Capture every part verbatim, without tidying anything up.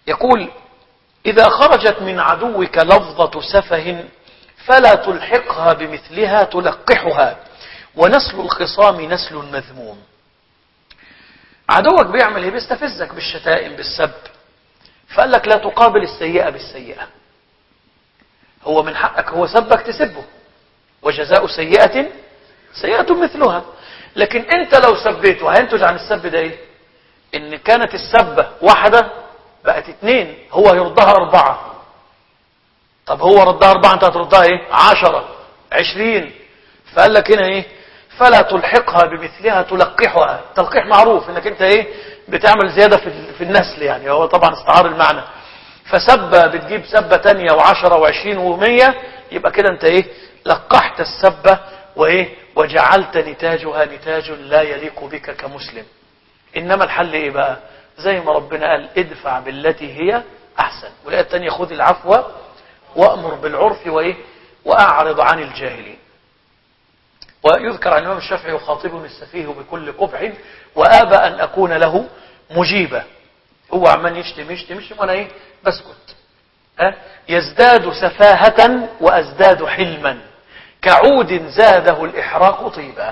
يقول: إذا خرجت من عدوك لفظة سفه فلا تلحقها بمثلها تلقحها، ونسل الخصام نسل مذموم. عدوك بيعمل ايه؟ بيستفزك بالشتائم بالسب، فقال لك لا تقابل السيئة بالسيئة. هو من حقك، هو سبك تسبه، وجزاء سيئة سيئة مثلها. لكن انت لو سبيته هينتج عن السب ده ايه؟ ان كانت السبة واحدة بقت اتنين، هو يردها اربعة. طب هو ردها اربعة، انت هتردها ايه؟ عشرة عشرين. فقال لك هنا ايه؟ فلا تلحقها بمثلها تلقحها. تلقيح معروف انك انت ايه؟ بتعمل زيادة في, في النسل، يعني هو طبعا استعار المعنى. فسبة بتجيب سبة تانية وعشرة وعشرين ومية، يبقى كده انت ايه؟ لقحت السبة وايه؟ وجعلت نتاجها نتاج لا يليق بك كمسلم. انما الحل ايه بقى؟ زي ما ربنا قال: ادفع بالتي هي احسن. والآية الثانية: خذ العفو وأمر بالعرف وايه؟ واعرض عن الجاهلين. ويذكر عن الإمام الشافعي: وخاطبني السفيه بكل قبح وآبى أن أكون له مجيبا. هو عمال يشتم يشتم يشتم وانا ايه؟ بسكت. أه؟ يزداد سفاهة وازداد حلما، كعود زاده الإحراق طيبا.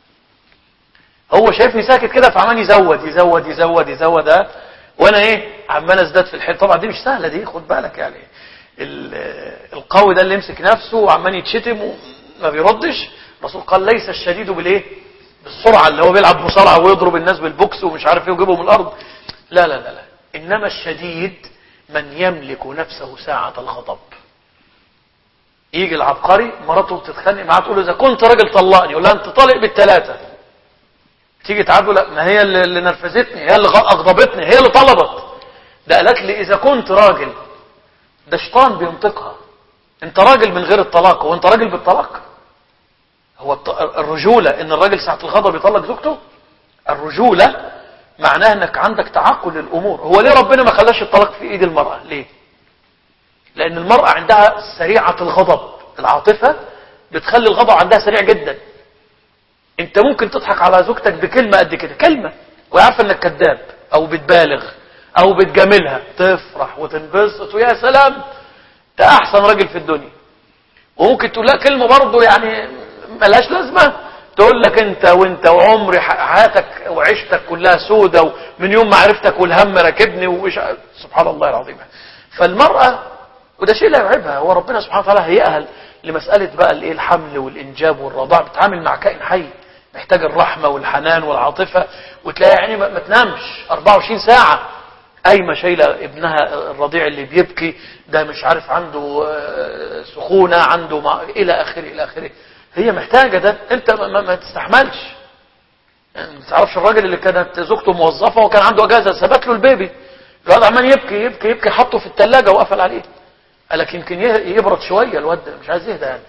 هو شايفني ساكت كده فعمال يزود يزود يزود يزود أه؟ وانا ايه؟ عمال ازداد في الحلم. طبعا دي مش سهلة، دي خد بالك يعني. القوي ده اللي يمسك نفسه وعمال يتشتم وما بيردش، الرسول قال: ليس الشديد بالايه؟ بالسرعة، اللي هو بيلعب مصارعة ويضرب الناس بالبوكس ومش عارف ايه ويجيبهم الارض. لا لا لا لا، انما الشديد من يملك نفسه ساعة الغضب. يجي العبقري مراته تتخانق معاه تقول له: اذا كنت راجل طلقني. يقول لها: انت طالق بالثلاثة. تيجي تعاتبه: لا، ما هي اللي نرفزتني، هي اللي اغضبتني، هي اللي طلبت. ده قالت لي اذا كنت راجل. ده شيطان بينطقها. انت راجل من غير الطلاق، وانت راجل بالطلاق. هو الرجولة ان الراجل ساعة الغضب يطلق زوجته؟ الرجولة معناها انك عندك تعقل للامور. هو ليه ربنا ما خلاش الطلاق في ايد المرأة؟ ليه؟ لان المرأة عندها سريعة الغضب، العاطفة بتخلي الغضب عندها سريع جدا. انت ممكن تضحك على زوجتك بكلمة قد كده، كلمة، وعارفة انك كذاب او بتبالغ او بتجاملها، تفرح وتنبسط ويا سلام ده احسن راجل في الدنيا. وممكن تقول لها كلمة برضه يعني ملهاش لازمة، تقول لك: انت وانت وعمري حياتك وعيشتك كلها سودة، ومن يوم ما عرفتك والهم راكبني ومش. سبحان الله العظيم. فالمرأة، وده شيء لا يعيبها، هو ربنا سبحانه وتعالى هيئها لمسألة بقى الايه؟ الحمل والانجاب والرضاع. بتعامل مع كائن حي محتاج الرحمة والحنان والعاطفة، وتلاقي يعني ما, ما تنامش أربعة وعشرين ساعة قايمة شايلة ابنها الرضيع اللي بيبكي، ده مش عارف عنده سخونة، عنده مع... الى اخره الى اخره. هي محتاجة ده، انت ما, ما, ما تستحملش. يعني ما تعرفش الراجل اللي كانت زوجته موظفة وكان عنده اجازة، ثبت له البيبي، الواد عمال يبكي يبكي يبكي، حطه في الثلاجة وقفل عليه. قال لك يمكن يبرد شوية، الواد مش عايز يهدى يعني.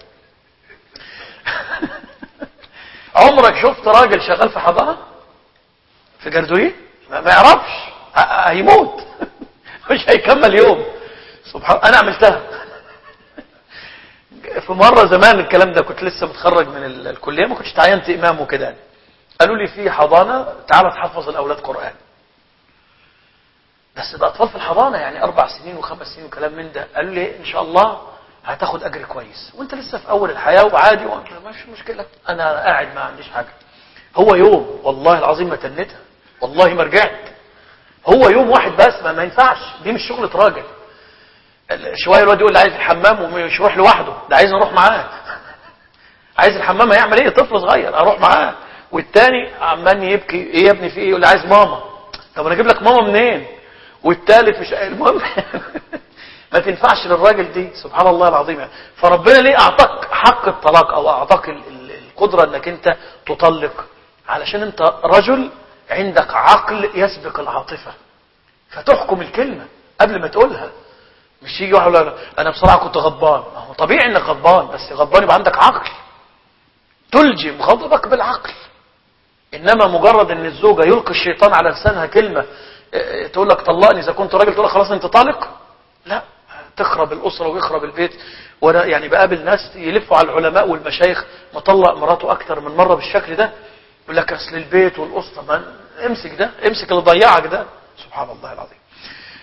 عمرك شفت راجل شغال في حضانة في جردويه؟ ما, ما يعرفش، هيموت. مش هيكمل يوم. سبحان، انا عملتها في مرة زمان. الكلام ده كنت لسه متخرج من الكلية، ما كنتش تعينت امام وكده. قالوا لي في حضانة تعالى تحفظ الاولاد قرآن. بس ده اطفال في الحضانة يعني اربع سنين وخمس سنين وكلام من ده. قالوا لي ان شاء الله هتاخد اجر كويس، وانت لسه في اول الحياة وعادي ومش مشكلة، انا قاعد ما عنديش حاجة. هو يوم والله العظيم ما تنتها، والله ما رجعت. هو يوم واحد بس، ما, ما ينفعش، دي مش شغلة راجل. شوية الواد يقول لي عايز الحمام ومش يروح لوحده، ده عايز نروح معاه. عايز الحمام هيعمل ايه؟ طفل صغير، اروح معاه. والتاني عمال يبكي: ايه يا ابني في ايه؟ يقول لي عايز ماما. طب انا اجيب لك ماما منين؟ والتالت مش المهم. ما تنفعش للراجل دي. سبحان الله العظيم. فربنا ليه اعطاك حق الطلاق او اعطاك القدرة انك انت تطلق؟ علشان انت رجل عندك عقل يسبق العاطفة، فتحكم الكلمة قبل ما تقولها. مش يجي واحد يقول انا بصراحة كنت غضبان. هو طبيعي انك غضبان، بس غضبان يبقى عندك عقل، تلجم غضبك بالعقل. انما مجرد ان الزوجة يلقي الشيطان على لسانها كلمة تقول لك طلقني، اذا كنت راجل تقول لك خلاص انت طالق، لا، تخرب الاسرة ويخرب البيت. وانا يعني بقابل ناس يلفوا على العلماء والمشايخ مطلق مراته اكتر من مرة بالشكل ده، يقول لك اصل البيت والاسرة. ما امسك ده، امسك اللي ضيعك ده. سبحان الله العظيم.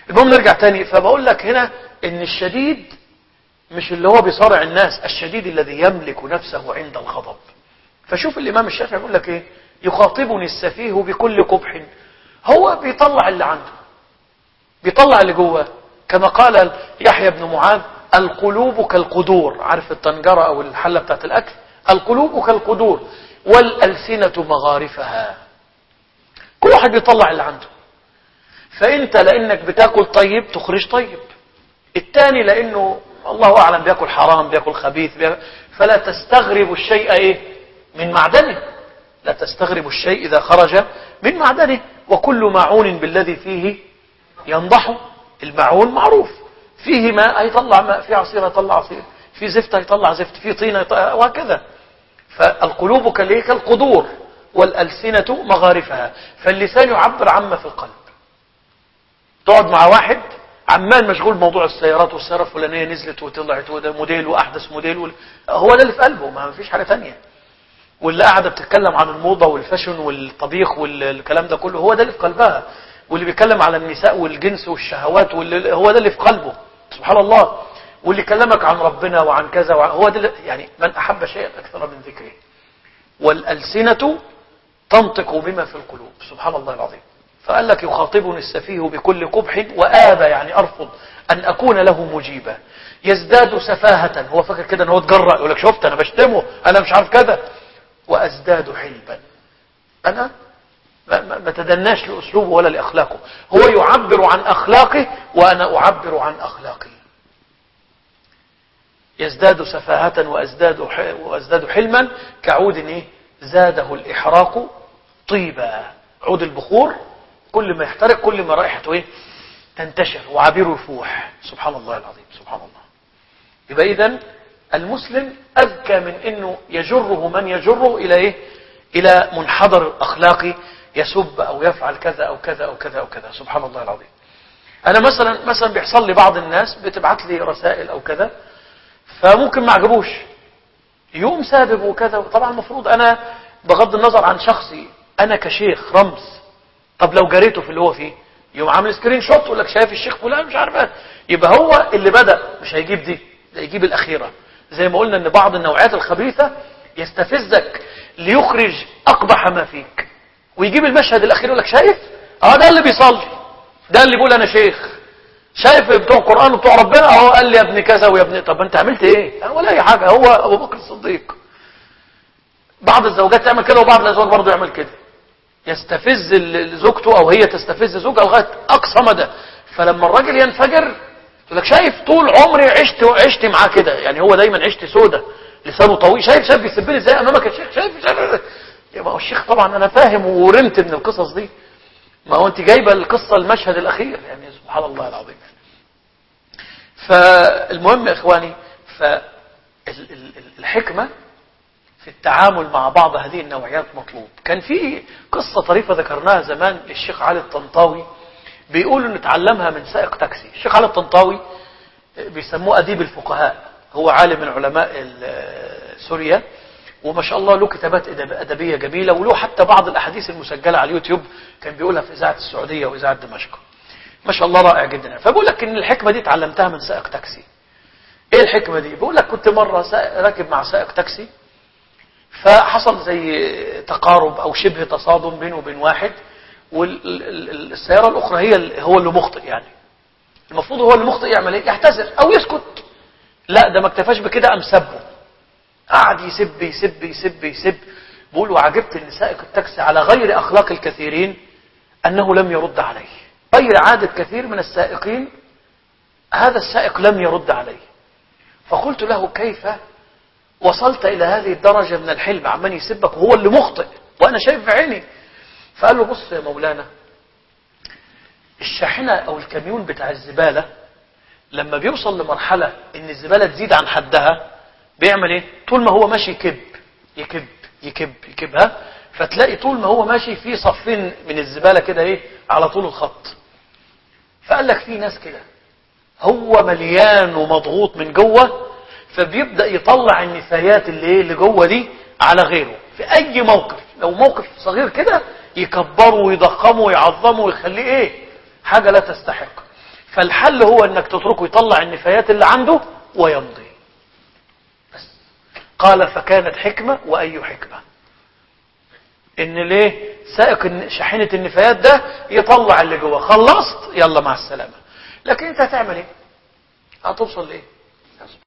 المهم نرجع تاني. فبقول لك هنا ان الشديد مش اللي هو بيصارع الناس، الشديد الذي يملك نفسه عند الغضب. فشوف الامام الشافعي يقول لك ايه، يخاطبني السفيه بكل قبح. هو بيطلع اللي عنده، بيطلع اللي جواه، كما قال يحيى بن معاذ القلوب كالقدور. عارف الطنجرة او الحلة بتاعت الاكل؟ القلوب كالقدور والألسنة مغارفها. كل واحد بيطلع اللي عنده. فانت لانك بتاكل طيب تخرج طيب، التاني لانه الله اعلم بياكل حرام بياكل خبيث بياكل. فلا تستغرب الشيء ايه من معدنه، لا تستغرب الشيء اذا خرج من معدنه. وكل معون بالذي فيه ينضح. المعون معروف، فيه ماء هيطلع ماء، في عصير هيطلع عصير، في زفت هيطلع زفت، في طينة هيطلع، وهكذا. فالقلوب كالقدور والألسنة مغارفها. فاللسان يعبر عما في القلب. تقعد مع واحد عمال مشغول بموضوع السيارات، والسيارة الفلانية نزلت وطلعت وده موديل وأحدث موديل وال... هو ده اللي في قلبه، ما فيش حاجة تانية. واللي قاعدة بتتكلم عن الموضة والفاشن والطبيخ والكلام ده كله هو ده اللي في قلبها. واللي بيتكلم على النساء والجنس والشهوات واللي هو ده اللي في قلبه، سبحان الله. واللي كلمك عن ربنا وعن كذا وعن هو ده. يعني من أحب شيئا أكثر من ذكره. والألسنة تنطق بما في القلوب، سبحان الله العظيم. فقال لك يخاطبني السفيه بكل قبح وآبى، يعني أرفض أن أكون له مجيبا. يزداد سفاهة، هو فاكر كده أنه تجرأ يقول لك شفت أنا بشتمه أنا مش عارف كذا. وأزداد حلبا، أنا ما تدناش لأسلوبه ولا لأخلاقه. هو يعبر عن أخلاقه وأنا أعبر عن أخلاقي. يزداد سفاهة وأزداد وأزداد حلما كعود إيه زاده الإحراق طيبا. عود البخور كل ما يحترق كل ما رائحته إيه تنتشر وعبيره يفوح. سبحان الله العظيم، سبحان الله. يبقى إذن المسلم أذكى من إنه يجره من يجره إلى إيه إلى منحدر أخلاقي يسب أو يفعل كذا أو كذا أو كذا أو كذا. سبحان الله العظيم. أنا مثلا مثلا بيحصل لي بعض الناس بتبعت لي رسائل أو كذا، فممكن ما عجبوش يوم سابب وكذا. طبعا المفروض أنا بغض النظر عن شخصي أنا كشيخ رمز، طب لو جريته في اللي هو فيه يوم عامل سكرين شوت يقول لك شايف الشيخ فلان مش عارف، يبقى هو اللي بدأ مش هيجيب دي، ده يجيب الأخيرة. زي ما قلنا ان بعض النوعيات الخبيثة يستفزك ليخرج أقبح ما فيك، ويجيب المشهد الأخير يقول لك شايف اه ده اللي بيصلي، ده اللي بيقول أنا شيخ، شايف بتوع القرآن وبتوع ربنا اهو قال لي يا ابن كذا ويا ابن. طب انت عملت ايه؟ ولا اي حاجة، هو ابو بكر الصديق. بعض الزوجات تعمل كده وبعض الازواج برضه يعمل كده، يستفز زوجته او هي تستفز زوجها لغايه اقصى مدى. فلما الراجل ينفجر يقول لك شايف طول عمري عشت عشت معاه كده، يعني هو دايما عشت سودة لسانه طويل، شايف شايف بيسبني ازاي امامك يا شيخ، شايف شايف يبقى الشيخ طبعا انا فاهم ورمت من القصص دي. ما هو انت جايبه القصه المشهد الاخير، يعني سبحان الله العظيم. فالمهم يا اخواني، فالحكمه في التعامل مع بعض هذه النوعيات مطلوب. كان في قصة طريفة ذكرناها زمان للشيخ علي الطنطاوي، بيقولوا نتعلمها من سائق تاكسي. الشيخ علي الطنطاوي بيسموه أديب الفقهاء، هو عالم من علماء سوريا، وما شاء الله له كتابات أدبية جميلة، وله حتى بعض الأحاديث المسجلة على اليوتيوب كان بيقولها في إذاعة السعودية وإذاعة دمشق. ما شاء الله رائع جدا. فبقول لك إن الحكمة دي اتعلمتها من سائق تاكسي. إيه الحكمة دي؟ بقول لك كنت مرة راكب مع سائق تاكسي، فحصل زي تقارب او شبه تصادم بينه وبين واحد، والسيارة الاخرى هي هو اللي مخطئ. يعني المفروض هو اللي مخطئ يعمل ايه؟ يعتذر او يسكت. لا ده ما اكتفاش بكده، قام سبه، قعد يسب يسب يسب يسب. بقول وعجبت ان سائق التاكسي على غير اخلاق الكثيرين انه لم يرد عليه، غير عادة كثير من السائقين، هذا السائق لم يرد عليه. فقلت له كيف وصلت إلى هذه الدرجة من الحلم، عمال يسبك وهو اللي مخطئ وأنا شايف بعيني. فقال له بص يا مولانا، الشاحنة أو الكاميون بتاع الزبالة لما بيوصل لمرحلة إن الزبالة تزيد عن حدها بيعمل إيه؟ طول ما هو ماشي يكب يكب يكب يكبها، فتلاقي طول ما هو ماشي في صفين من الزبالة كده إيه على طول الخط. فقال لك في ناس كده هو مليان ومضغوط من جوه، فبيبدأ يطلع النفايات اللي ايه اللي جوه دي على غيره في اي موقف. لو موقف صغير كده يكبره ويضخمه ويعظمه ويخليه ايه حاجة لا تستحق. فالحل هو انك تتركه يطلع النفايات اللي عنده ويمضي بس. قال فكانت حكمة، وأي حكمة ان ليه سائق شاحنة النفايات ده يطلع اللي جوه، خلصت يلا مع السلامة. لكن انت هتعمل ايه؟ هتوصل لايه؟